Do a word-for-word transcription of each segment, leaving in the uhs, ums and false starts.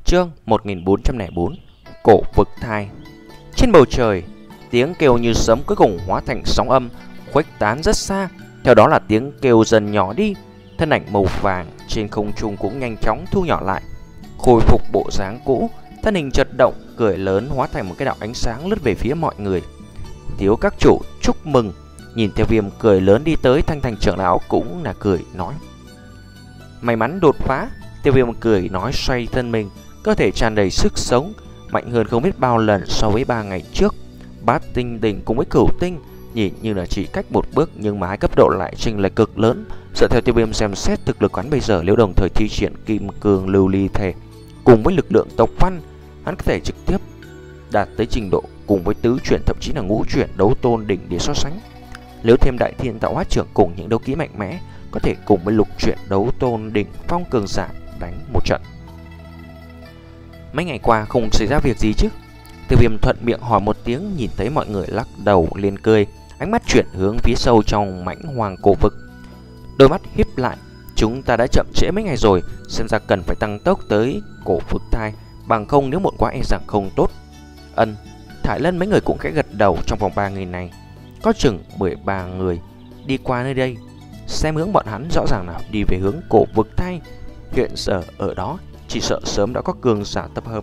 Chương một nghìn bốn trăm lẻ bốn. Cổ vực thai. Trên bầu trời, tiếng kêu như sấm cuối cùng hóa thành sóng âm, khuếch tán rất xa. Theo đó là tiếng kêu dần nhỏ đi. Thân ảnh màu vàng trên không trung cũng nhanh chóng thu nhỏ lại, khôi phục bộ dáng cũ. Thân hình chợt động, cười lớn hóa thành một cái đạo ánh sáng lướt về phía mọi người. Thiếu các chủ chúc mừng. Nhìn theo Viêm cười lớn đi tới, Thanh Thành trưởng lão cũng là cười nói: may mắn đột phá. Tiêu Viêm cười nói, xoay thân mình, cơ thể tràn đầy sức sống, mạnh hơn không biết bao lần so với ba ngày trước. Bát tinh đỉnh cùng với cửu tinh nhìn như là chỉ cách một bước, nhưng mà hai cấp độ lại chênh lệch cực lớn. Dựa theo Tiêu Viêm xem xét thực lực hắn bây giờ, nếu đồng thời thi triển kim cương lưu ly thể cùng với lực lượng tộc văn, hắn có thể trực tiếp đạt tới trình độ cùng với tứ chuyển, thậm chí là ngũ chuyển đấu tôn đỉnh để so sánh. Nếu thêm đại thiên tạo hóa trưởng cùng những đấu kỹ mạnh mẽ, có thể cùng với lục chuyển đấu tôn đỉnh phong cường giả đánh một trận. Mấy ngày qua không xảy ra việc gì chứ? Tiêu Viêm thuận miệng hỏi một tiếng, nhìn thấy mọi người lắc đầu lên cười, ánh mắt chuyển hướng phía sâu trong mãnh hoàng cổ vực, đôi mắt híp lại. Chúng ta đã chậm trễ mấy ngày rồi, xem ra cần phải tăng tốc tới cổ vực thai, bằng không nếu muộn quá e rằng không tốt. Ân, Thải Lân mấy người cũng khẽ gật đầu. Trong vòng ba ngày này, có chừng mười ba người đi qua nơi đây. Xem hướng bọn hắn rõ ràng là đi về hướng cổ vực thai. Hiện giờ ở đó chỉ sợ sớm đã có cường giả tập hợp.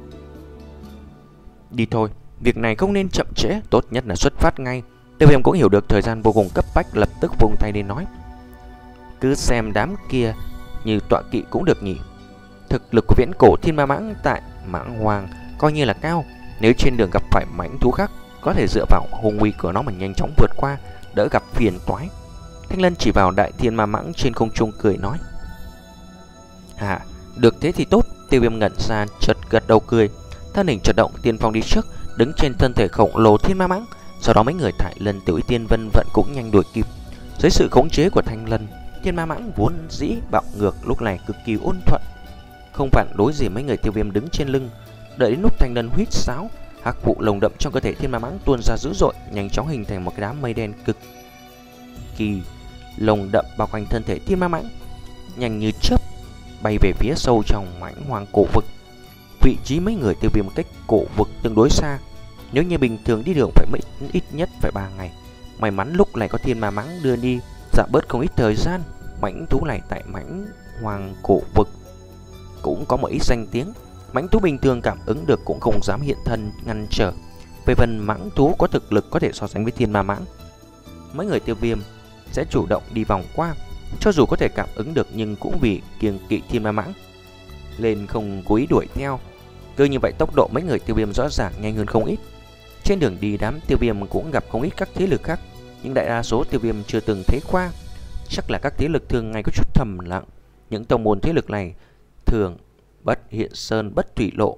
Đi thôi, việc này không nên chậm trễ, tốt nhất là xuất phát ngay. Tiêu Viêm cũng hiểu được thời gian vô cùng cấp bách, lập tức vung tay lên nói: cứ xem đám kia như tọa kỵ cũng được nhỉ. Thực lực của viễn cổ thiên ma mãng tại mãng hoàng coi như là cao, nếu trên đường gặp phải mãnh thú khác, có thể dựa vào hung uy của nó mà nhanh chóng vượt qua, đỡ gặp phiền toái. Thanh Lân chỉ vào đại thiên ma mãng trên không trung cười nói: à, được thế thì tốt. Tiêu Viêm ngẩn ra, chợt gật đầu cười, thân hình chợt động, tiên phong đi trước, đứng trên thân thể khổng lồ thiên ma mãng. Sau đó mấy người Thải Lân, Tiểu Ý Tiên Vân Vận cũng nhanh đuổi kịp. Dưới sự khống chế của Thanh Lân, thiên ma mãng vốn dĩ bạo ngược lúc này cực kỳ ôn thuận, không phản đối gì mấy người Tiêu Viêm đứng trên lưng. Đợi đến lúc Thanh Lân huýt sáo, hắc vụ lồng đậm trong cơ thể thiên ma mãng tuôn ra dữ dội, nhanh chóng hình thành một cái đám mây đen cực kỳ lồng đậm bao quanh thân thể thiên ma mãng, nhanh như chớp bay về phía sâu trong mãnh hoàng cổ vực. Vị trí mấy người Tiêu Viêm cách cổ vực tương đối xa, nếu như bình thường đi đường phải mất ít nhất phải ba ngày. May mắn lúc này có thiên ma mãng đưa đi, giảm bớt không ít thời gian. Mãnh thú này tại mãnh hoàng cổ vực cũng có một ít danh tiếng, mãnh thú bình thường cảm ứng được cũng không dám hiện thân ngăn trở. Về phần mãng thú có thực lực có thể so sánh với thiên ma mãng, mấy người Tiêu Viêm sẽ chủ động đi vòng qua, cho dù có thể cảm ứng được nhưng cũng vì kiêng kỵ thiên ma mãng lên không cố ý đuổi theo. Cứ như vậy tốc độ mấy người Tiêu Viêm rõ ràng nhanh hơn không ít. Trên đường đi, đám Tiêu Viêm cũng gặp không ít các thế lực khác, nhưng đại đa số Tiêu Viêm chưa từng thấy qua. Chắc là các thế lực thường ngày có chút thầm lặng. Những tông môn thế lực này thường bất hiện sơn bất thủy lộ,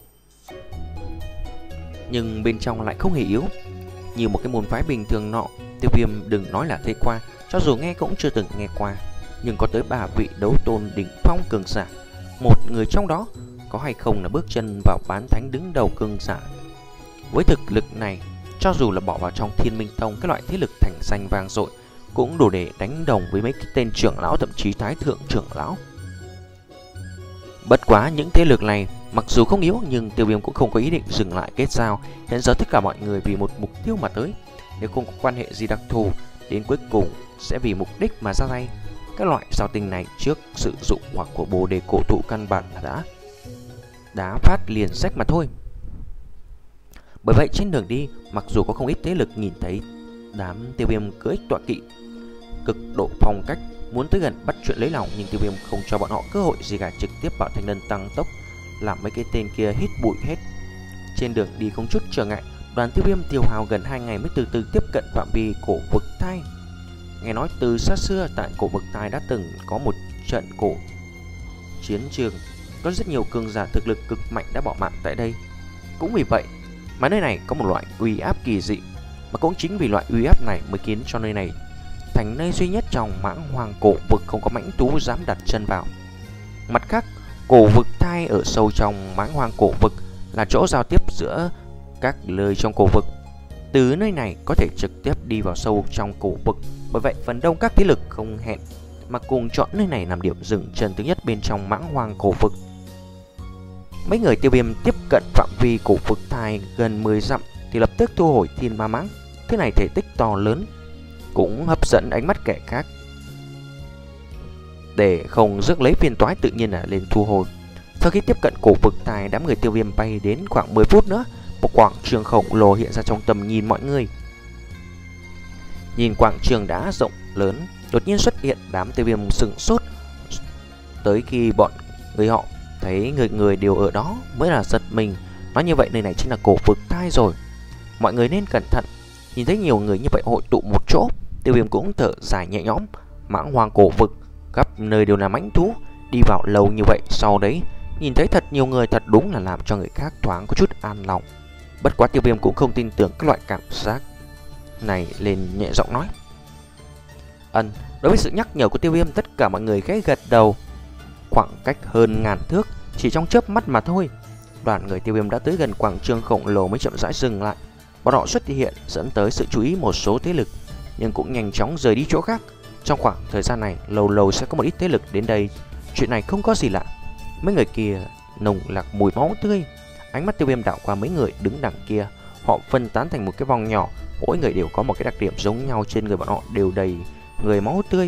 nhưng bên trong lại không hề yếu, như một cái môn phái bình thường nọ. Tiêu Viêm đừng nói là thấy qua, cho dù nghe cũng chưa từng nghe qua, nhưng có tới ba vị đấu tôn đỉnh phong cường giả. Một người trong đó có hay không là bước chân vào bán thánh đứng đầu cường giả. Với thực lực này, cho dù là bỏ vào trong Thiên Minh Tông, cái loại thế lực thành danh vang dội, cũng đủ để đánh đồng với mấy cái tên trưởng lão, thậm chí thái thượng trưởng lão. Bất quá những thế lực này mặc dù không yếu, nhưng Tiêu Viêm cũng không có ý định dừng lại kết giao. Hiện giờ tất cả mọi người vì một mục tiêu mà tới, nếu không có quan hệ gì đặc thù, đến cuối cùng sẽ vì mục đích mà ra tay. Các loại giao tình này trước sự dụng hoặc của Bồ Đề cổ thụ căn bản là đã đá phát liền sách mà thôi. Bởi vậy trên đường đi, mặc dù có không ít thế lực nhìn thấy đám Tiêu Viêm cưỡi tọa kỵ cực độ phong cách muốn tới gần bắt chuyện lấy lòng, nhưng Tiêu Viêm không cho bọn họ cơ hội gì cả, trực tiếp bảo Thanh Lân tăng tốc, làm mấy cái tên kia hít bụi hết. Trên đường đi không chút trở ngại, đoàn Tiêu Viêm tiêu hao gần hai ngày mới từ từ tiếp cận phạm vi cổ vực thai. Nghe nói từ xa xưa tại cổ vực thai đã từng có một trận cổ chiến trường, có rất nhiều cường giả thực lực cực mạnh đã bỏ mạng tại đây. Cũng vì vậy mà nơi này có một loại uy áp kỳ dị, mà cũng chính vì loại uy áp này mới khiến cho nơi này thành nơi duy nhất trong mãng hoàng cổ vực không có mãnh thú dám đặt chân vào. Mặt khác, cổ vực thai ở sâu trong mãng hoàng cổ vực là chỗ giao tiếp giữa các nơi trong cổ vực. Từ nơi này có thể trực tiếp đi vào sâu trong cổ vực, bởi vậy phần đông các thế lực không hẹn mà cùng chọn nơi này làm điểm dừng chân thứ nhất bên trong mãng hoàng cổ vực. Mấy người tiêu viêm tiếp cận phạm vi cổ vực thai gần mười dặm thì lập tức thu hồi thiên ma mãng. Thứ này thể tích to lớn, cũng hấp dẫn ánh mắt kẻ khác. Để không rước lấy phiền toái tự nhiên là lên thu hồi. Sau khi tiếp cận cổ vực thai, đám người tiêu viêm bay đến khoảng mười phút nữa, một quảng trường khổng lồ hiện ra trong tầm nhìn mọi người. Nhìn quảng trường đá rộng lớn, đột nhiên xuất hiện đám tiêu viêm sừng sốt. Tới khi bọn người họ thấy người người đều ở đó mới là giật mình. Nói như vậy nơi này chính là cổ vực thai rồi. Mọi người nên cẩn thận. Nhìn thấy nhiều người như vậy hội tụ một chỗ, tiêu viêm cũng thở dài nhẹ nhõm. Mãng hoang cổ vực khắp nơi đều là mãnh thú. Đi vào lâu như vậy, sau đấy nhìn thấy thật nhiều người, thật đúng là làm cho người khác thoáng có chút an lòng. Bất quá tiêu viêm cũng không tin tưởng các loại cảm giác này, lên nhẹ giọng nói. Ân, đối với sự nhắc nhở của tiêu viêm, tất cả mọi người khẽ gật đầu. Khoảng cách hơn ngàn thước, chỉ trong chớp mắt mà thôi, đoàn người tiêu viêm đã tới gần quảng trường khổng lồ mới chậm rãi dừng lại. Bọn họ xuất hiện dẫn tới sự chú ý một số thế lực, nhưng cũng nhanh chóng rời đi chỗ khác. Trong khoảng thời gian này, lâu lâu sẽ có một ít thế lực đến đây. Chuyện này không có gì lạ. Mấy người kia nồng nặc mùi máu tươi. Ánh mắt tiêu viêm đảo qua mấy người đứng đằng kia. Họ phân tán thành một cái vòng nhỏ, mỗi người đều có một cái đặc điểm giống nhau. Trên người bọn họ đều đầy người máu tươi.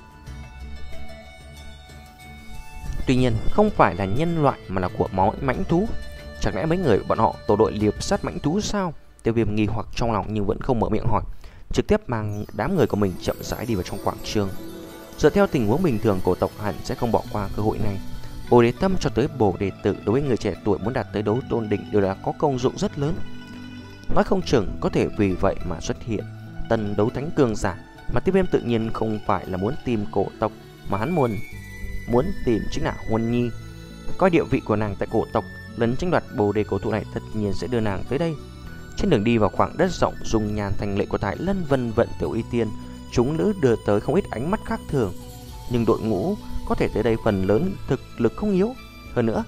Tuy nhiên không phải là nhân loại mà là của máu mãnh thú. Chẳng lẽ mấy người bọn họ tổ đội liệp sát mãnh thú sao? Tiêu viêm nghi hoặc trong lòng nhưng vẫn không mở miệng hỏi, trực tiếp mang đám người của mình chậm rãi đi vào trong quảng trường. Dựa theo tình huống bình thường, cổ tộc hẳn sẽ không bỏ qua cơ hội này. Bồ đề tâm cho tới bồ đề tử đối với người trẻ tuổi muốn đạt tới đấu tôn đỉnh đều là có công dụng rất lớn. Nói không chừng có thể vì vậy mà xuất hiện tân đấu thánh cường giả. Mà tiêu viêm tự nhiên không phải là muốn tìm cổ tộc, mà hắn muốn muốn tìm chính là Huân Nhi. Coi địa vị của nàng tại cổ tộc, lần tranh đoạt bồ đề cổ thụ này tất nhiên sẽ đưa nàng tới đây. Trên đường đi vào khoảng đất rộng dùng nhàn thành lệ của Thái Lân vân vận tiểu y tiên, chúng nữ đưa tới không ít ánh mắt khác thường. Nhưng đội ngũ có thể tới đây phần lớn thực lực không yếu. Hơn nữa,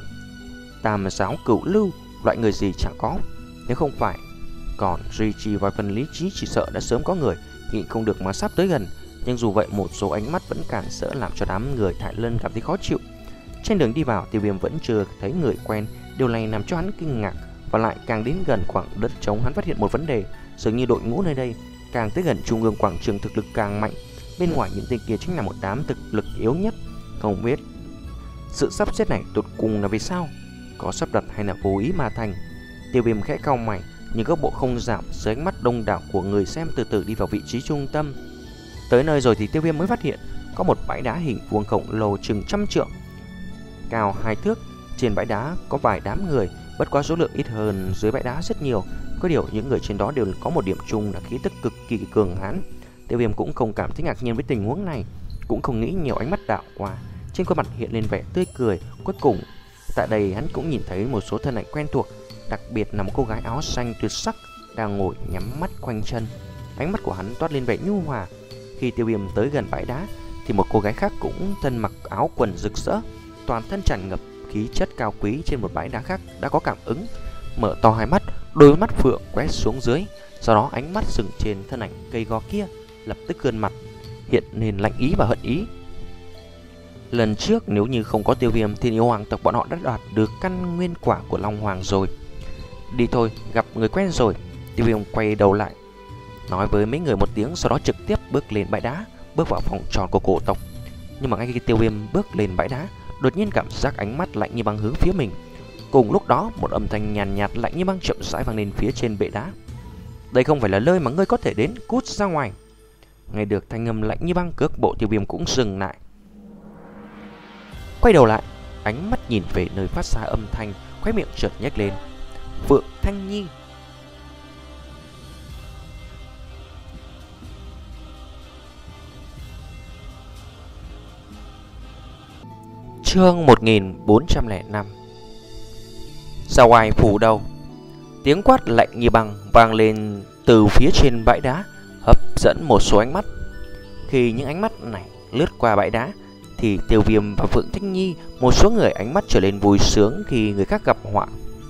tam giáo cửu lưu, loại người gì chẳng có. Nếu không phải còn duy trì vài phần lý trí, chỉ sợ đã sớm có người nhịn không được mà sắp tới gần. Nhưng dù vậy, một số ánh mắt vẫn cản trở làm cho đám người Thái Lân cảm thấy khó chịu. Trên đường đi vào, tiêu viêm vẫn chưa thấy người quen. Điều này làm cho hắn kinh ngạc. Và lại càng đến gần khoảng đất trống, hắn phát hiện một vấn đề. Dường như đội ngũ nơi đây càng tới gần trung ương quảng trường thực lực càng mạnh. Bên ngoài những tên kia chính là một đám thực lực yếu nhất. Không biết sự sắp xếp này tụt cùng là vì sao, có sắp đặt hay là vô ý mà thành. Tiêu viêm khẽ cau mày, nhưng các bộ không giảm dưới ánh mắt đông đảo của người xem, từ từ đi vào vị trí trung tâm. Tới nơi rồi thì tiêu viêm mới phát hiện có một bãi đá hình vuông khổng lồ chừng trăm trượng, cao hai thước. Trên bãi đá có vài đám người, bất quá số lượng ít hơn dưới bãi đá rất nhiều. Có điều những người trên đó đều có một điểm chung là khí tức cực kỳ cường hãn. Tiêu viêm cũng không cảm thấy ngạc nhiên với tình huống này, cũng không nghĩ nhiều, ánh mắt đảo qua, trên khuôn mặt hiện lên vẻ tươi cười. Cuối cùng tại đây hắn cũng nhìn thấy một số thân ảnh quen thuộc, đặc biệt là một cô gái áo xanh tuyệt sắc đang ngồi nhắm mắt khoanh chân. Ánh mắt của hắn toát lên vẻ nhu hòa. Khi tiêu viêm tới gần bãi đá thì một cô gái khác cũng thân mặc áo quần rực rỡ, toàn thân tràn ngập khí chất cao quý, trên một bãi đá khác đã có cảm ứng, mở to hai mắt, đôi mắt phượng quét xuống dưới. Sau đó ánh mắt dừng trên thân ảnh cây gò kia, lập tức gương mặt hiện lên lạnh ý và hận ý. Lần trước nếu như không có tiêu viêm thì yêu hoàng tộc bọn họ đã đoạt được căn nguyên quả của Long Hoàng rồi. Đi thôi, gặp người quen rồi. Tiêu viêm quay đầu lại nói với mấy người một tiếng, sau đó trực tiếp bước lên bãi đá, bước vào phòng tròn của cổ tộc. Nhưng mà ngay khi tiêu viêm bước lên bãi đá, đột nhiên cảm giác ánh mắt lạnh như băng hướng phía mình. Cùng lúc đó, một âm thanh nhàn nhạt, nhạt lạnh như băng chậm rãi vang lên phía trên bệ đá. Đây không phải là nơi mà ngươi có thể đến, cút ra ngoài. Nghe được thanh âm lạnh như băng, cước bộ tiêu viêm cũng dừng lại. Quay đầu lại, ánh mắt nhìn về nơi phát ra âm thanh, khóe miệng chợt nhếch lên. Phượng Thanh Nhi. Chương một nghìn bốn trăm lẻ năm. Ra ngoài phủ đầu. Tiếng quát lạnh như băng vang lên từ phía trên bãi đá, hấp dẫn một số ánh mắt. Khi những ánh mắt này lướt qua bãi đá thì Tiêu Viêm và Phượng Thanh Nhi, một số người ánh mắt trở lên vui sướng khi người khác gặp họa.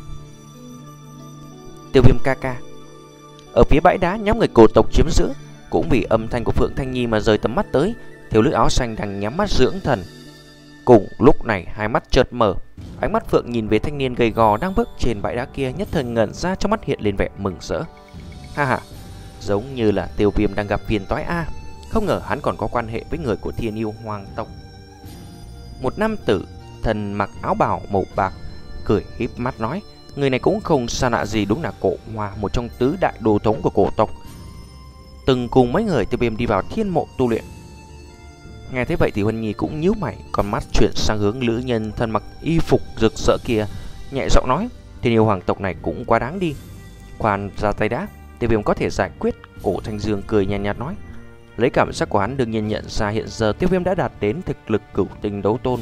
Tiêu Viêm ca ca. Ở phía bãi đá, nhóm người cổ tộc chiếm giữ cũng vì âm thanh của Phượng Thanh Nhi mà rời tầm mắt tới. Thiếu nữ áo xanh đang nhắm mắt dưỡng thần. Cùng lúc này hai mắt chợt mở, ánh mắt Phượng nhìn về thanh niên gầy gò đang bước trên bãi đá kia, nhất thời ngẩn ra, trong mắt hiện lên vẻ mừng rỡ. Ha ha, giống như là Tiêu Viêm đang gặp phiền toái a. Không ngờ hắn còn có quan hệ với người của Thiên Yêu Hoàng tộc. Một nam tử thân mặc áo bào màu bạc cười híp mắt nói, người này cũng không xa lạ gì, đúng là Cổ Hoa, một trong tứ đại đồ thống của cổ tộc, từng cùng mấy người Tiêu Viêm đi vào thiên mộ tu luyện. Nghe thế vậy thì Huân Nhi cũng nhíu mày, con mắt chuyển sang hướng nữ nhân thân mặc y phục rực rỡ kia, nhẹ giọng nói, Thiên Yêu Hoàng tộc này cũng quá đáng đi. Khoan ra tay đã, Tiêu Viêm có thể giải quyết. Cổ Thanh Dương cười nhàn nhạt, nhạt nói. Lấy cảm giác của hắn đương nhiên nhận ra hiện giờ Tiêu Viêm đã đạt đến thực lực cửu tinh đấu tôn.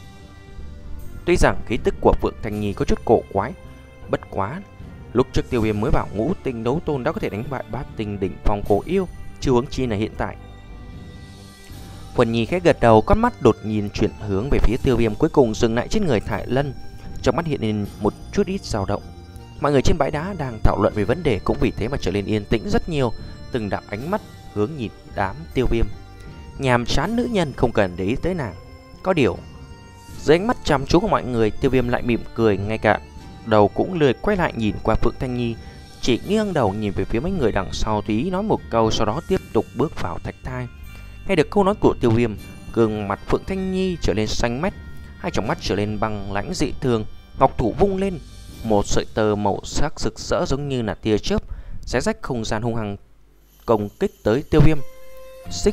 Tuy rằng khí tức của Phượng Thanh Nhi có chút cổ quái, bất quá lúc trước Tiêu Viêm mới bảo ngũ tinh đấu tôn đã có thể đánh bại bát tinh đỉnh phong cổ yêu, chưa huống chi là hiện tại. Huân Nhi khẽ gật đầu, con mắt đột nhiên chuyển hướng về phía Tiêu Viêm, cuối cùng dừng lại trên người Thải Lân, trong mắt hiện lên một chút ít dao động. Mọi người trên bãi đá đang thảo luận về vấn đề cũng vì thế mà trở nên yên tĩnh rất nhiều, từng đạo ánh mắt hướng nhìn đám Tiêu Viêm. Nhàm chán nữ nhân không cần để ý tới nàng. Có điều dưới ánh mắt chăm chú của mọi người, Tiêu Viêm lại mỉm cười, ngay cả đầu cũng lười quay lại nhìn qua Phượng Thanh Nhi, chỉ nghiêng đầu nhìn về phía mấy người đằng sau, tùy ý nói một câu, sau đó tiếp tục bước vào thạch thai. Nghe được câu nói của Tiêu Viêm, gương mặt Phượng Thanh Nhi trở nên xanh mét, hai tròng mắt trở lên băng lãnh dị thường, ngọc thủ vung lên, một sợi tơ màu sắc rực rỡ giống như là tia chớp xé rách không gian, hung hăng công kích tới Tiêu Viêm. Xích.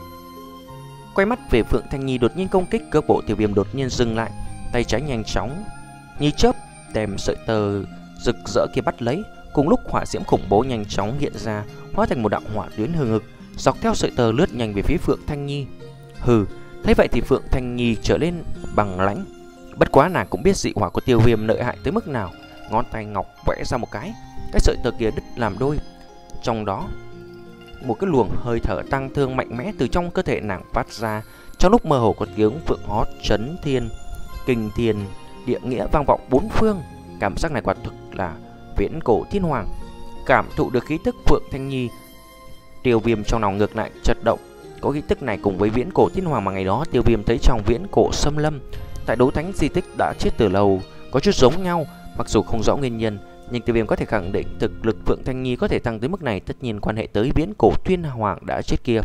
Quay mắt về Phượng Thanh Nhi đột nhiên công kích, cơ bộ Tiêu Viêm đột nhiên dừng lại, tay trái nhanh chóng như chớp đem sợi tơ rực rỡ kia bắt lấy. Cùng lúc hỏa diễm khủng bố nhanh chóng hiện ra, hóa thành một đạo hỏa tuyến hừng hực, dọc theo sợi tơ lướt nhanh về phía Phượng Thanh Nhi. Hừ, thấy vậy thì Phượng Thanh Nhi trở lên bằng lãnh. Bất quá nàng cũng biết dị hỏa của Tiêu Viêm lợi hại tới mức nào, ngón tay ngọc vẽ ra một cái, cái sợi tơ kia đứt làm đôi. Trong đó một cái luồng hơi thở tăng thương mạnh mẽ từ trong cơ thể nàng phát ra. Trong lúc mơ hồ có tiếng phượng hót chấn thiên, kinh thiên địa nghĩa vang vọng bốn phương. Cảm giác này quả thực là viễn cổ thiên hoàng. Cảm thụ được khí tức Phượng Thanh Nhi, Tiêu Viêm trong lòng ngược lại chật động. Có khí tức này cùng với viễn cổ thiên hoàng mà ngày đó Tiêu Viêm thấy trong viễn cổ xâm lâm tại đấu thánh di tích đã chết từ lâu có chút giống nhau. Mặc dù không rõ nguyên nhân, nhưng Tiêu Viêm có thể khẳng định thực lực Phượng Thanh Nhi có thể tăng tới mức này tất nhiên quan hệ tới viễn cổ thiên hoàng đã chết kia.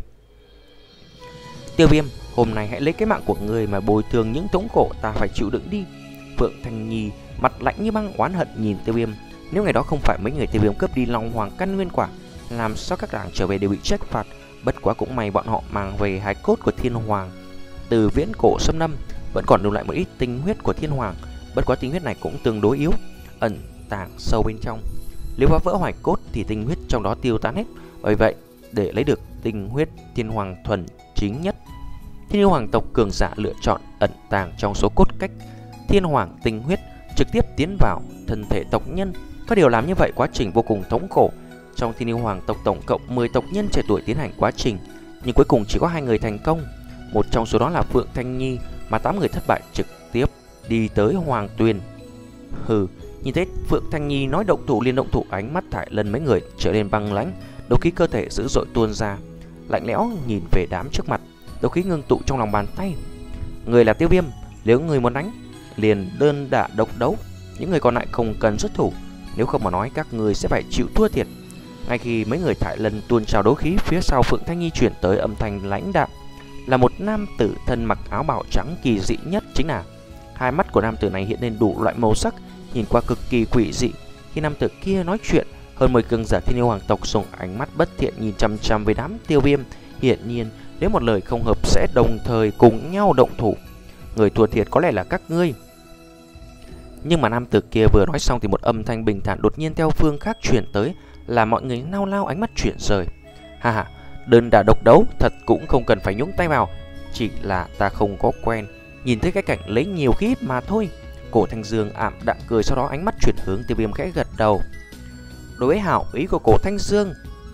Tiêu Viêm, hôm nay hãy lấy cái mạng của người mà bồi thường những thống khổ ta phải chịu đựng đi. Phượng Thanh Nhi mặt lạnh như băng oán hận nhìn Tiêu Viêm. Nếu ngày đó không phải mấy người Tiêu Viêm cướp đi Long Hoàng căn nguyên quả, làm sao các nàng trở về đều bị trách phạt. Bất quá cũng may bọn họ mang về hài cốt của thiên hoàng từ viễn cổ xâm lâm, vẫn còn lưu lại một ít tinh huyết của thiên hoàng. Bất quá tinh huyết này cũng tương đối yếu, ẩn tàng sâu bên trong. Nếu phá vỡ hài cốt thì tinh huyết trong đó tiêu tán hết. Bởi vậy để lấy được tinh huyết thiên hoàng thuần chính nhất, Thiên Yêu Hoàng tộc cường giả lựa chọn ẩn tàng trong số cốt cách thiên hoàng tinh huyết, trực tiếp tiến vào thân thể tộc nhân. Có điều làm như vậy quá trình vô cùng thống khổ. Trong Thiên Yêu Hoàng tộc tổng cộng mười tộc nhân trẻ tuổi tiến hành quá trình, nhưng cuối cùng chỉ có hai người thành công. Một trong số đó là Phượng Thanh Nhi, mà tám người thất bại trực tiếp đi tới Hoàng Tuyền. Hừ, nhìn thấy Phượng Thanh Nhi nói động thủ liền động thủ, ánh mắt Thải Lân mấy người trở nên băng lãnh, đấu khí cơ thể dữ dội tuôn ra, lạnh lẽo nhìn về đám trước mặt, đấu khí ngưng tụ trong lòng bàn tay. Người là Tiêu Viêm, nếu người muốn đánh liền đơn đả độc đấu, những người còn lại không cần xuất thủ, nếu không mà nói các người sẽ phải chịu thua thiệt. Ngay khi mấy người Thải Lân tuôn trào đấu khí, phía sau Phượng Thanh Nhi chuyển tới âm thanh lãnh đạm, là một nam tử thân mặc áo bào trắng, kỳ dị nhất chính là hai mắt của nam tử này hiện lên đủ loại màu sắc, nhìn qua cực kỳ quỷ dị. Khi nam tử kia nói chuyện, hơn mười cường giả Thiên Yêu Hoàng tộc dùng ánh mắt bất thiện nhìn chăm chăm với đám Tiêu Viêm. Hiển nhiên nếu một lời không hợp sẽ đồng thời cùng nhau động thủ. Người thua thiệt có lẽ là các ngươi. Nhưng mà nam tử kia vừa nói xong thì một âm thanh bình thản đột nhiên theo phương khác chuyển tới, là mọi người nao nao ánh mắt chuyển rời. Ha ha, đơn đả độc đấu thật cũng không cần phải nhúng tay vào, chỉ là ta không có quen nhìn thấy cái cảnh lấy nhiều khí mà thôi. Cổ Thanh Dương ảm đạm cười, sau đó ánh mắt chuyển hướng Tiêu Viêm khẽ gật đầu. Đối với hảo ý của Cổ Thanh Dương,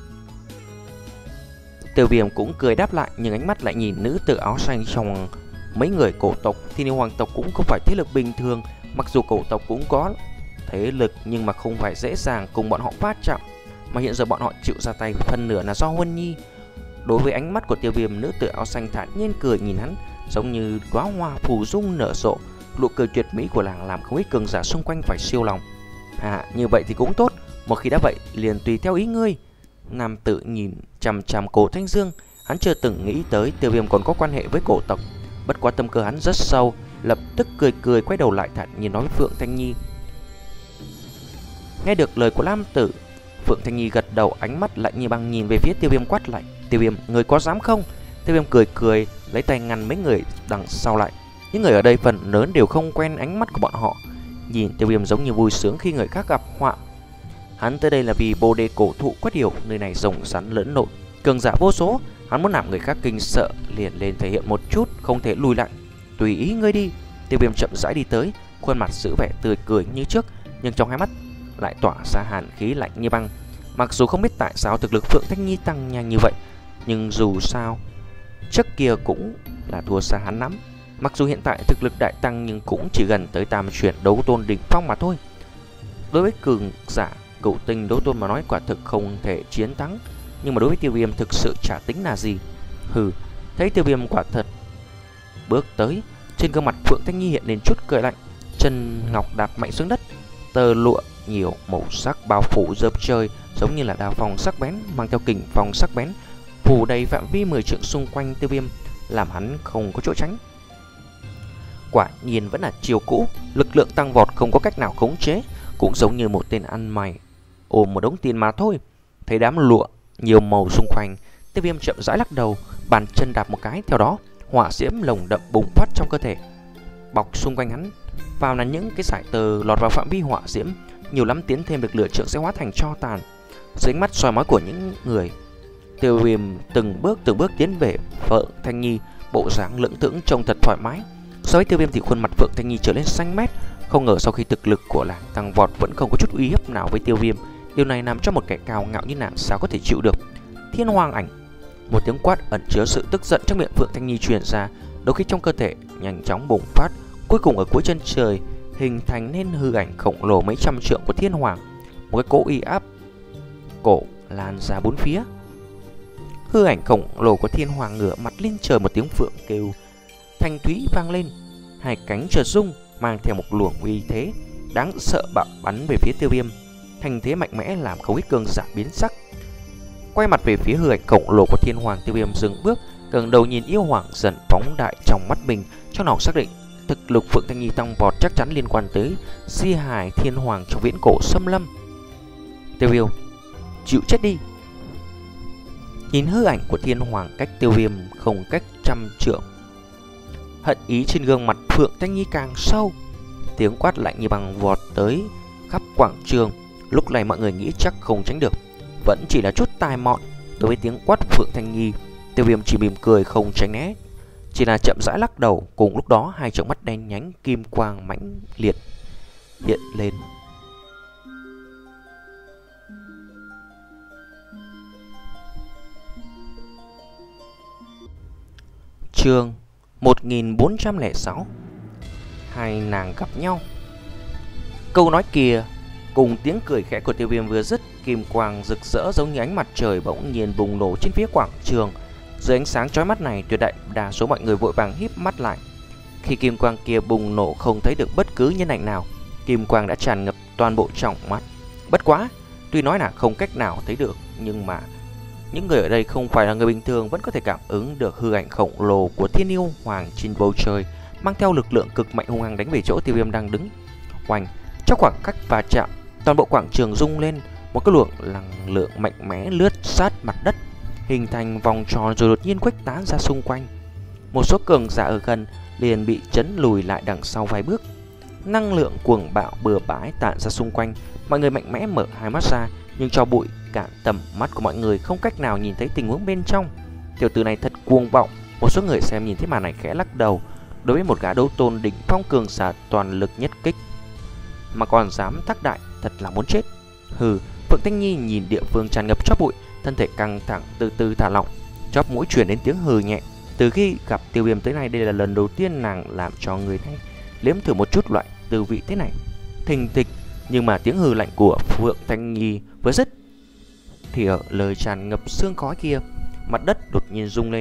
Tiêu Viêm cũng cười đáp lại, nhưng ánh mắt lại nhìn nữ tử áo xanh trong mấy người cổ tộc. Thiên Yêu Hoàng tộc cũng không phải thế lực bình thường, mặc dù cổ tộc cũng có thế lực nhưng mà không phải dễ dàng cùng bọn họ va chạm, mà hiện giờ bọn họ chịu ra tay phần nửa là do Huân Nhi. Đối với ánh mắt của Tiêu Viêm, nữ tử áo xanh thản nhiên cười nhìn hắn, giống như đóa hoa phù dung nở rộ. Nụ cười tuyệt mỹ của nàng làm không ít cường giả xung quanh phải siêu lòng. À, như vậy thì cũng tốt, một khi đã vậy liền tùy theo ý ngươi. Nam tử nhìn chằm chằm Cổ Thanh Dương, hắn chưa từng nghĩ tới Tiêu Viêm còn có quan hệ với cổ tộc. Bất quá tâm cơ hắn rất sâu, lập tức cười cười quay đầu lại thản nhiên nói với Phượng Thanh Nhi. Nghe được lời của Nam tử, Phượng Thanh Nhi gật đầu, ánh mắt lạnh như băng nhìn về phía Tiêu Viêm quát lại. Tiêu Viêm, người có dám không? Tiêu Viêm cười cười, lấy tay ngăn mấy người đằng sau lại. Những người ở đây phần lớn đều không quen ánh mắt của bọn họ, nhìn Tiêu Viêm giống như vui sướng khi người khác gặp họa. Hắn tới đây là vì Bồ Đề cổ thụ quét điều, nơi này rồng rắn lẫn lộn, cường giả vô số, hắn muốn làm người khác kinh sợ, liền lên thể hiện một chút, không thể lùi lại. Tùy ý ngươi đi. Tiêu Viêm chậm rãi đi tới, khuôn mặt giữ vẻ tươi cười như trước, nhưng trong hai mắt lại tỏa ra hàn khí lạnh như băng. Mặc dù không biết tại sao thực lực Phượng Thanh Nhi tăng nhanh như vậy, nhưng dù sao trước kia cũng là thua xa hắn lắm. Mặc dù hiện tại thực lực đại tăng nhưng cũng chỉ gần tới tam chuyển đấu tôn đỉnh phong mà thôi. Đối với cường giả cựu tinh đấu tôn mà nói quả thực không thể chiến thắng, nhưng mà đối với Tiêu Viêm thực sự chả tính là gì. Hừ, thấy Tiêu Viêm quả thật bước tới, trên gương mặt Phượng Thanh Nhi hiện lên chút cười lạnh, chân ngọc đạp mạnh xuống đất, tơ lụa nhiều màu sắc bao phủ dợp trời, giống như là đao phong sắc bén mang theo kình phong sắc bén, phủ đầy phạm vi mười trượng xung quanh Tiêu Viêm, làm hắn không có chỗ tránh. Quả nhiên vẫn là chiều cũ, lực lượng tăng vọt không có cách nào khống chế, cũng giống như một tên ăn mày ôm một đống tiền mà thôi. Thấy đám lụa nhiều màu xung quanh, Tiêu Viêm chậm rãi lắc đầu, bàn chân đạp một cái, theo đó hỏa diễm lồng đậm bùng phát trong cơ thể, bọc xung quanh hắn. Vào là những cái sải tơ lọt vào phạm vi hỏa diễm, nhiều lắm tiến thêm được lửa trượng sẽ hóa thành tro tàn. Dưới ánh mắt soi mói của những người, Tiêu Viêm từng bước từng bước tiến về Phượng Thanh Nhi, bộ dáng lững thững trông thật thoải mái. So với Tiêu Viêm thì khuôn mặt Phượng Thanh Nhi trở lên xanh mét. Không ngờ sau khi thực lực của nàng tăng vọt vẫn không có chút uy hiếp nào với Tiêu Viêm. Điều này làm cho một kẻ cao ngạo như nàng sao có thể chịu được. Thiên Hoàng Ảnh. Một tiếng quát ẩn chứa sự tức giận trong miệng Phượng Thanh Nhi truyền ra, đôi khi trong cơ thể nhanh chóng bùng phát, cuối cùng ở cuối chân trời hình thành nên hư ảnh khổng lồ mấy trăm trượng của Thiên Hoàng. Một cái cỗ uy áp cổ lan ra bốn phía. Hư ảnh khổng lồ của Thiên Hoàng ngửa mặt lên trời, một tiếng phượng kêu thanh thúy vang lên, hai cánh chợt rung, mang theo một luồng uy thế đáng sợ bạo bắn về phía Tiêu Viêm. Thành thế mạnh mẽ làm không ít cường giả biến sắc. Quay mặt về phía hư ảnh khổng lồ của Thiên Hoàng, Tiêu Viêm dừng bước, ngẩng đầu nhìn yêu hoàng dần phóng đại trong mắt mình, trong lòng xác định thực lực Phượng Thanh Nhi tăng vọt chắc chắn liên quan tới Di Hải Thiên Hoàng trong viễn cổ xâm lâm. Tiêu Viêm, chịu chết đi. Nhìn hư ảnh của Thiên Hoàng cách Tiêu Viêm không cách trăm trượng, hận ý trên gương mặt Phượng Thanh Nhi càng sâu. Tiếng quát lạnh như băng vọt tới khắp quảng trường. Lúc này mọi người nghĩ chắc không tránh được, vẫn chỉ là chút tai mọn. Đối với tiếng quát Phượng Thanh Nhi, Tiêu Viêm chỉ mỉm cười không tránh né, chỉ là chậm rãi lắc đầu. Cùng lúc đó hai tròng mắt đen nhánh kim quang mãnh liệt hiện lên. Chương một nghìn bốn trăm lẻ sáu. Hai nàng gặp nhau. Câu nói kia cùng tiếng cười khẽ của Tiêu Viêm vừa dứt, kim quang rực rỡ giống như ánh mặt trời bỗng nhiên bùng nổ trên phía quảng trường. Dưới ánh sáng chói mắt này, tuyệt đại đa số mọi người vội vàng híp mắt lại. Khi kim quang kia bùng nổ không thấy được bất cứ nhân ảnh nào, kim quang đã tràn ngập toàn bộ trong mắt. Bất quá, tuy nói là không cách nào thấy được, nhưng mà những người ở đây không phải là người bình thường vẫn có thể cảm ứng được hư ảnh khổng lồ của Thiên Yêu Hoàng trên bầu trời, mang theo lực lượng cực mạnh hung hăng đánh về chỗ Tiêu Viêm đang đứng. Oanh, trong khoảng cách va chạm, toàn bộ quảng trường rung lên, một cái luồng năng lượng mạnh mẽ lướt sát mặt đất, hình thành vòng tròn rồi đột nhiên khuếch tán ra xung quanh. Một số cường giả ở gần liền bị chấn lùi lại đằng sau vài bước. Năng lượng cuồng bạo bừa bãi tản ra xung quanh, mọi người mạnh mẽ mở hai mắt ra, nhưng cho bụi cản tầm mắt của mọi người, không cách nào nhìn thấy tình huống bên trong. Tiểu tử này thật cuồng vọng. Một số người xem nhìn thấy màn này khẽ lắc đầu. Đối với một gã đấu tôn đỉnh phong cường giả toàn lực nhất kích mà còn dám thác đại, thật là muốn chết. Hừ. Phượng Thanh Nhi nhìn địa phương tràn ngập chóp bụi, thân thể căng thẳng từ từ thả lỏng, chóp mũi truyền đến tiếng hừ nhẹ. Từ khi gặp Tiêu Viêm tới nay, đây là lần đầu tiên nàng làm cho người này nếm thử một chút loại tư vị thế này. Thình thịch, nhưng mà tiếng hừ lạnh của Phượng Thanh Nhi vừa dứt thì ở lời tràn ngập sương khói kia, mặt đất đột nhiên rung lên,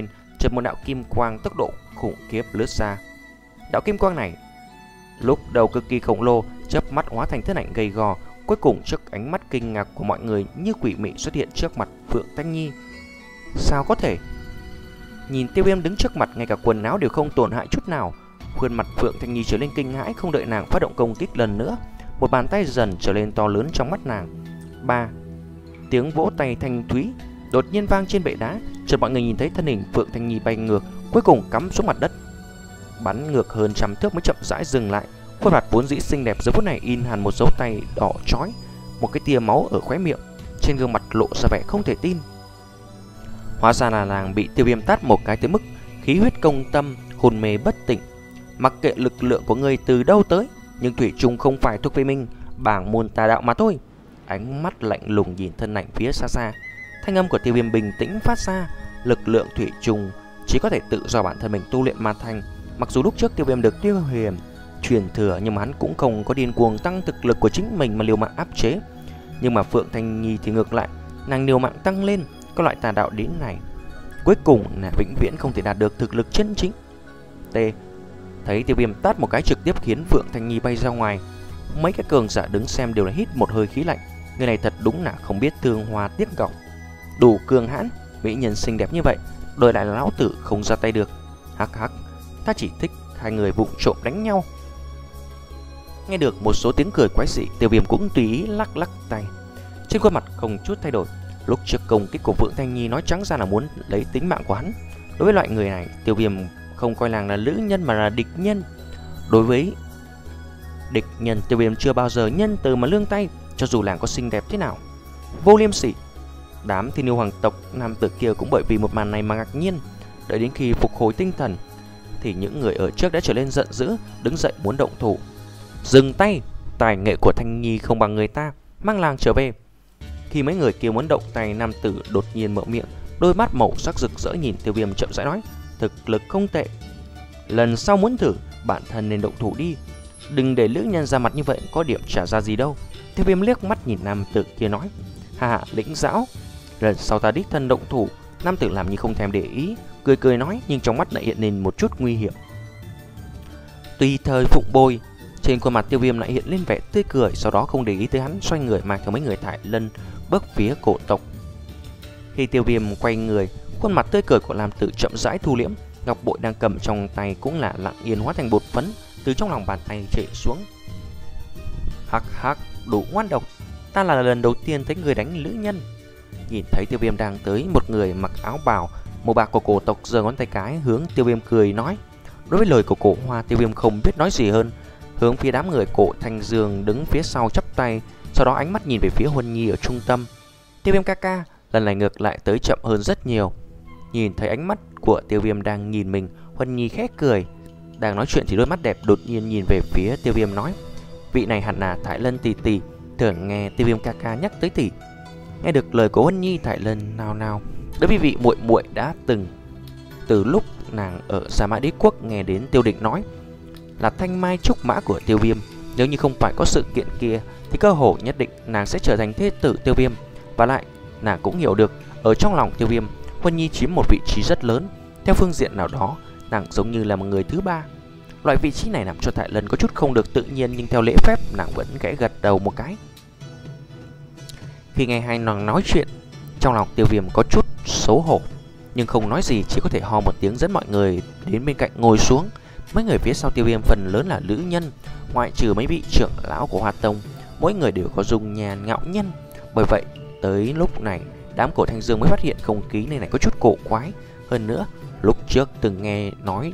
chợt một đạo kim quang tốc độ khủng khiếp lướt ra. Đạo kim quang này lúc đầu cực kỳ khổng lồ, chớp mắt hóa thành thân ảnh gầy gò, cuối cùng trước ánh mắt kinh ngạc của mọi người như quỷ mị xuất hiện trước mặt Phượng Thanh Nhi. Sao có thể? Nhìn Tiêu Viêm đứng trước mặt, ngay cả quần áo đều không tổn hại chút nào. Khuôn mặt Phượng Thanh Nhi trở lên kinh hãi, không đợi nàng phát động công kích lần nữa, một bàn tay dần trở lên to lớn trong mắt nàng. Ba tiếng vỗ tay thanh thúy đột nhiên vang trên bệ đá, chợt mọi người nhìn thấy thân hình Phượng Thanh Nhi bay ngược, cuối cùng cắm xuống mặt đất, bắn ngược hơn trăm thước mới chậm rãi dừng lại. Khuôn mặt vốn dĩ xinh đẹp giờ phút này in hẳn một dấu tay đỏ chói, một cái tia máu ở khóe miệng, trên gương mặt lộ ra vẻ không thể tin. Hóa ra là nàng bị Tiêu Viêm tát một cái tới mức khí huyết công tâm, hồn mê bất tỉnh. Mặc kệ lực lượng của ngươi từ đâu tới, nhưng thủy chung không phải thuộc về mình, bảng môn tà đạo mà thôi. Ánh mắt lạnh lùng nhìn thân ảnh phía xa xa, thanh âm của Tiêu Viêm bình tĩnh phát ra. Lực lượng thủy chung chỉ có thể tự do bản thân mình tu luyện mà thành. Mặc dù lúc trước Tiêu Viêm được Tiêu Huyền truyền thừa, nhưng mà hắn cũng không có điên cuồng tăng thực lực của chính mình mà liều mạng áp chế. Nhưng mà Phượng Thanh Nhi thì ngược lại, nàng liều mạng tăng lên. Có loại tà đạo đến này, cuối cùng là vĩnh viễn không thể đạt được thực lực chân chính. T thấy Tiêu Viêm tát một cái trực tiếp khiến Phượng Thanh Nhi bay ra ngoài. Mấy cái cường giả đứng xem đều là hít một hơi khí lạnh. Người này thật đúng là không biết thương hoa tiếc ngọc, đủ cường hãn. Mỹ nhân xinh đẹp như vậy, đời lại là lão tử không ra tay được. Hắc hắc, ta chỉ thích hai người vụng trộm đánh nhau. Nghe được một số tiếng cười quái dị, Tiêu Viêm cũng tùy ý lắc lắc tay, trên khuôn mặt không chút thay đổi. Lúc trước công kích của Phượng Thanh Nhi nói trắng ra là muốn lấy tính mạng của hắn. Đối với loại người này, Tiêu Viêm không coi nàng là nữ nhân mà là địch nhân. Đối với địch nhân, Tiêu Viêm chưa bao giờ nhân từ mà lương tay, cho dù nàng có xinh đẹp thế nào. Vô liêm sỉ. Đám thiên yêu hoàng tộc nam tử kia cũng bởi vì một màn này mà ngạc nhiên. Đợi đến khi phục hồi tinh thần thì những người ở trước đã trở lên giận dữ, đứng dậy muốn động thủ. Dừng tay, tài nghệ của Thanh Nhi không bằng người ta, mang làng trở về. Khi mấy người kia muốn động tay, nam tử đột nhiên mở miệng, đôi mắt màu sắc rực rỡ nhìn Tiêu Viêm chậm rãi nói: thực lực không tệ, lần sau muốn thử, bản thân nên động thủ đi, đừng để lữ nhân ra mặt như vậy, có điểm trả ra gì đâu. Tiêu Viêm liếc mắt nhìn nam tử kia nói: hà hà, lĩnh giáo, lần sau ta đích thân động thủ. Nam tử làm như không thèm để ý, cười cười nói, nhưng trong mắt lại hiện lên một chút nguy hiểm. Tùy thời phụng bồi, trên khuôn mặt Tiêu Viêm lại hiện lên vẻ tươi cười, sau đó không để ý tới hắn, xoay người mang theo mấy người Thải Lân bước phía cổ tộc. Khi Tiêu Viêm quay người, khuôn mặt tươi cười của nam tử chậm rãi thu liễm, ngọc bội đang cầm trong tay cũng là lặng yên hóa thành bột phấn từ trong lòng bàn tay chảy xuống. Hắc hắc, đủ ngoan độc, ta là lần đầu tiên thấy người đánh nữ nhân. Nhìn thấy Tiêu Viêm đang tới, một người mặc áo bào màu bạc của cổ tộc giơ ngón tay cái hướng Tiêu Viêm cười nói. Đối với lời của cổ hoa, Tiêu Viêm không biết nói gì hơn, hướng phía đám người cổ Thanh Dương đứng phía sau chắp tay, sau đó ánh mắt nhìn về phía Huân Nhi ở trung tâm. Tiêu Viêm ca ca, lần này ngược lại tới chậm hơn rất nhiều. Nhìn thấy ánh mắt của Tiêu Viêm đang nhìn mình, Huân Nhi khẽ cười. Đang nói chuyện thì đôi mắt đẹp đột nhiên nhìn về phía Tiêu Viêm nói: vị này hẳn là Thải Lân tỷ tỷ, thường nghe Tiêu Viêm ca ca nhắc tới tỷ. Nghe được lời của Huân Nhi, Thải Lân nào nào đối với vị muội muội đã từng từ lúc nàng ở Gia Mã Đế Quốc nghe đến Tiêu Địch nói là thanh mai trúc mã của Tiêu Viêm. Nếu như không phải có sự kiện kia thì cơ hội nhất định nàng sẽ trở thành thê tử Tiêu Viêm. Và lại nàng cũng hiểu được ở trong lòng Tiêu Viêm, Huân Nhi chiếm một vị trí rất lớn. Theo phương diện nào đó, nàng giống như là một người thứ ba. Loại vị trí này làm cho Thải Lân có chút không được tự nhiên, nhưng theo lễ phép nàng vẫn khẽ gật đầu một cái. Khi nghe hai nàng nói chuyện, trong lòng Tiêu Viêm có chút xấu hổ, nhưng không nói gì, chỉ có thể ho một tiếng dẫn mọi người đến bên cạnh ngồi xuống. Mấy người phía sau Tiêu Viêm phần lớn là nữ nhân, ngoại trừ mấy vị trưởng lão của Hoa Tông, mỗi người đều có dung nhan ngạo nhân. Bởi vậy tới lúc này, đám cổ Thanh Dương mới phát hiện không khí nơi này có chút cổ quái. Hơn nữa, lúc trước từng nghe nói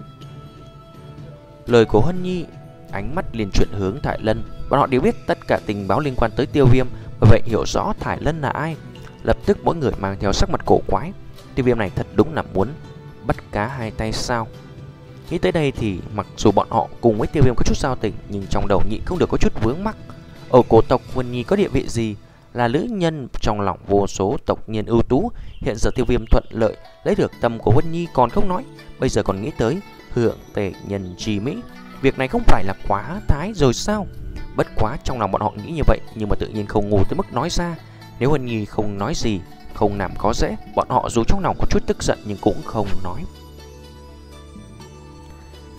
lời của Huân Nhi, ánh mắt liền chuyển hướng Thải Lân. Bọn họ đều biết tất cả tình báo liên quan tới Tiêu Viêm, bởi vậy hiểu rõ Thải Lân là ai. Lập tức mỗi người mang theo sắc mặt cổ quái. Tiêu Viêm này thật đúng là muốn bắt cá hai tay sao? Nghĩ tới đây thì mặc dù bọn họ cùng với Tiêu Viêm có chút giao tình, nhưng trong đầu nhị không được có chút vướng mắc. Ở cổ tộc Huân Nhi có địa vị gì? Là nữ nhân trong lòng vô số tộc nhân ưu tú. Hiện giờ Tiêu Viêm thuận lợi lấy được tâm của Huân Nhi còn không nói, bây giờ còn nghĩ tới hưởng tề nhân trì mỹ. Việc này không phải là quá thái rồi sao? Bất quá trong lòng bọn họ nghĩ như vậy, nhưng mà tự nhiên không ngu tới mức nói ra. Nếu Huân Nhi không nói gì, không làm khó dễ, bọn họ dù trong lòng có chút tức giận nhưng cũng không nói.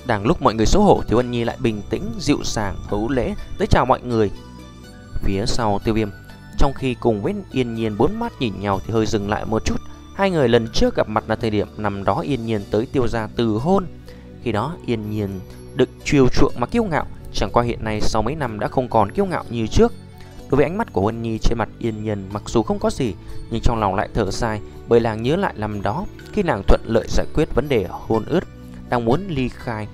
Đang lúc mọi người xấu hổ thì Huân Nhi lại bình tĩnh, dịu dàng, hữu lễ tới chào mọi người. Phía sau Tiêu Viêm, trong khi cùng với Yên Nhiên bốn mắt nhìn nhau thì hơi dừng lại một chút. Hai người lần trước gặp mặt là thời điểm năm đó Yên Nhiên tới Tiêu gia từ hôn. Khi đó Yên Nhiên được chiều chuộng mà kiêu ngạo, chẳng qua hiện nay sau mấy năm đã không còn kiêu ngạo như trước. Đối với ánh mắt của Huân Nhi trên mặt Yên Nhiên mặc dù không có gì, nhưng trong lòng lại thở dài, bởi nàng nhớ lại năm đó khi nàng thuận lợi giải quyết vấn đề hôn ước, đang muốn ly khai.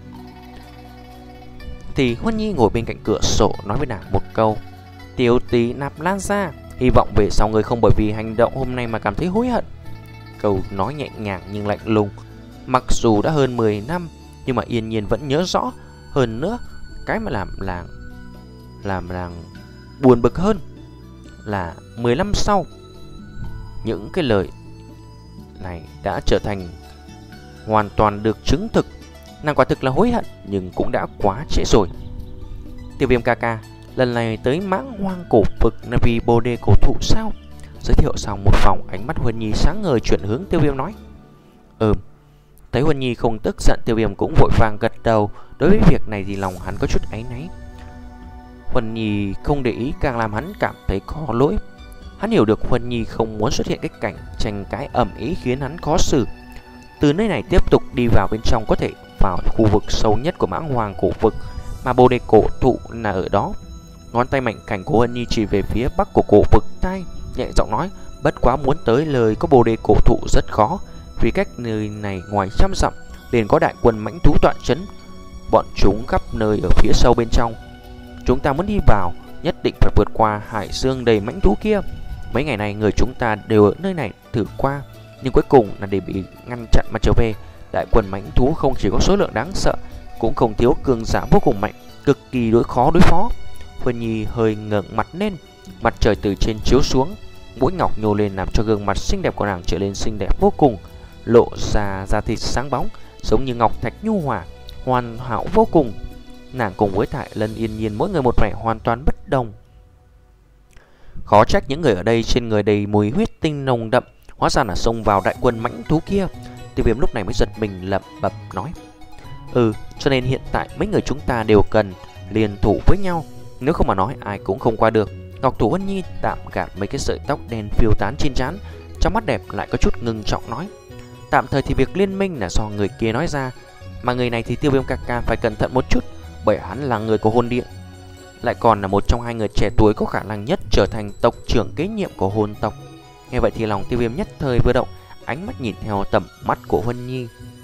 Thì Huân Nhi ngồi bên cạnh cửa sổ nói với nàng một câu: "Tiểu tỷ Nạp Lan gia, hy vọng về sau người không bởi vì hành động hôm nay mà cảm thấy hối hận." Câu nói nhẹ nhàng nhưng lạnh lùng. Mặc dù đã hơn mười năm, nhưng mà Yên Nhiên vẫn nhớ rõ. Hơn nữa, cái mà làm làng làm làng buồn bực hơn là mười năm sau, những cái lời này đã trở thành hoàn toàn được chứng thực. Nàng quả thực là hối hận, nhưng cũng đã quá trễ rồi. Tiêu Viêm ca ca, lần này tới Mãng Hoang cổ vực là vì bồ đề cổ thụ sao? Giới thiệu xong một vòng, ánh mắt Huân Nhi sáng ngời chuyển hướng Tiêu Viêm nói: Ừm. Thấy Huân Nhi không tức giận, Tiêu Viêm cũng vội vàng gật đầu. Đối với việc này thì lòng hắn có chút áy náy. Huân Nhi không để ý càng làm hắn cảm thấy có lỗi. Hắn hiểu được Huân Nhi không muốn xuất hiện cái cảnh tranh cãi ầm ĩ khiến hắn khó xử. Từ nơi này tiếp tục đi vào bên trong có thể vào khu vực sâu nhất của Mãng Hoang cổ vực, mà bồ đề cổ thụ là ở đó. Ngón tay mạnh cảnh của Huân Nhi chỉ về phía bắc của cổ vực tai, nhẹ giọng nói: Bất quá muốn tới lời có bồ đề cổ thụ rất khó, vì cách nơi này ngoài trăm dặm liền có đại quân mãnh thú tọa trấn, bọn chúng khắp nơi ở phía sâu bên trong. Chúng ta muốn đi vào nhất định phải vượt qua hải dương đầy mãnh thú kia. Mấy ngày này người chúng ta đều ở nơi này thử qua, nhưng cuối cùng là để bị ngăn chặn mà trở về. Đại quân mãnh thú không chỉ có số lượng đáng sợ, cũng không thiếu cường giả vô cùng mạnh, cực kỳ đối khó đối phó. Huân Nhi hơi ngẩng mặt lên, mặt trời từ trên chiếu xuống, mũi ngọc nhô lên làm cho gương mặt xinh đẹp của nàng trở nên xinh đẹp vô cùng, lộ ra da thịt sáng bóng, giống như ngọc thạch nhu hòa, hoàn hảo vô cùng. Nàng cùng với Tại Lân Yên Nhiên mỗi người một vẻ hoàn toàn bất đồng. Khó trách những người ở đây trên người đầy mùi huyết tinh nồng đậm, hóa ra là xông vào đại quân mãnh thú kia. Tiêu Viêm lúc này mới giật mình lẩm bẩm nói: Ừ, cho nên hiện tại mấy người chúng ta đều cần liên thủ với nhau, nếu không mà nói ai cũng không qua được. Ngọc Thủ Huân Nhi tạm gạt mấy cái sợi tóc đen phiêu tán trên trán, trong mắt đẹp lại có chút ngưng trọng nói: Tạm thời thì việc liên minh là do người kia nói ra, mà người này thì Tiêu Viêm ca ca phải cẩn thận một chút, bởi hắn là người của hồn điện, lại còn là một trong hai người trẻ tuổi có khả năng nhất trở thành tộc trưởng kế nhiệm của hồn tộc. Nghe vậy thì lòng Tiêu Viêm nhất thời vừa động, ánh mắt nhìn theo tầm mắt của Huân Nhi.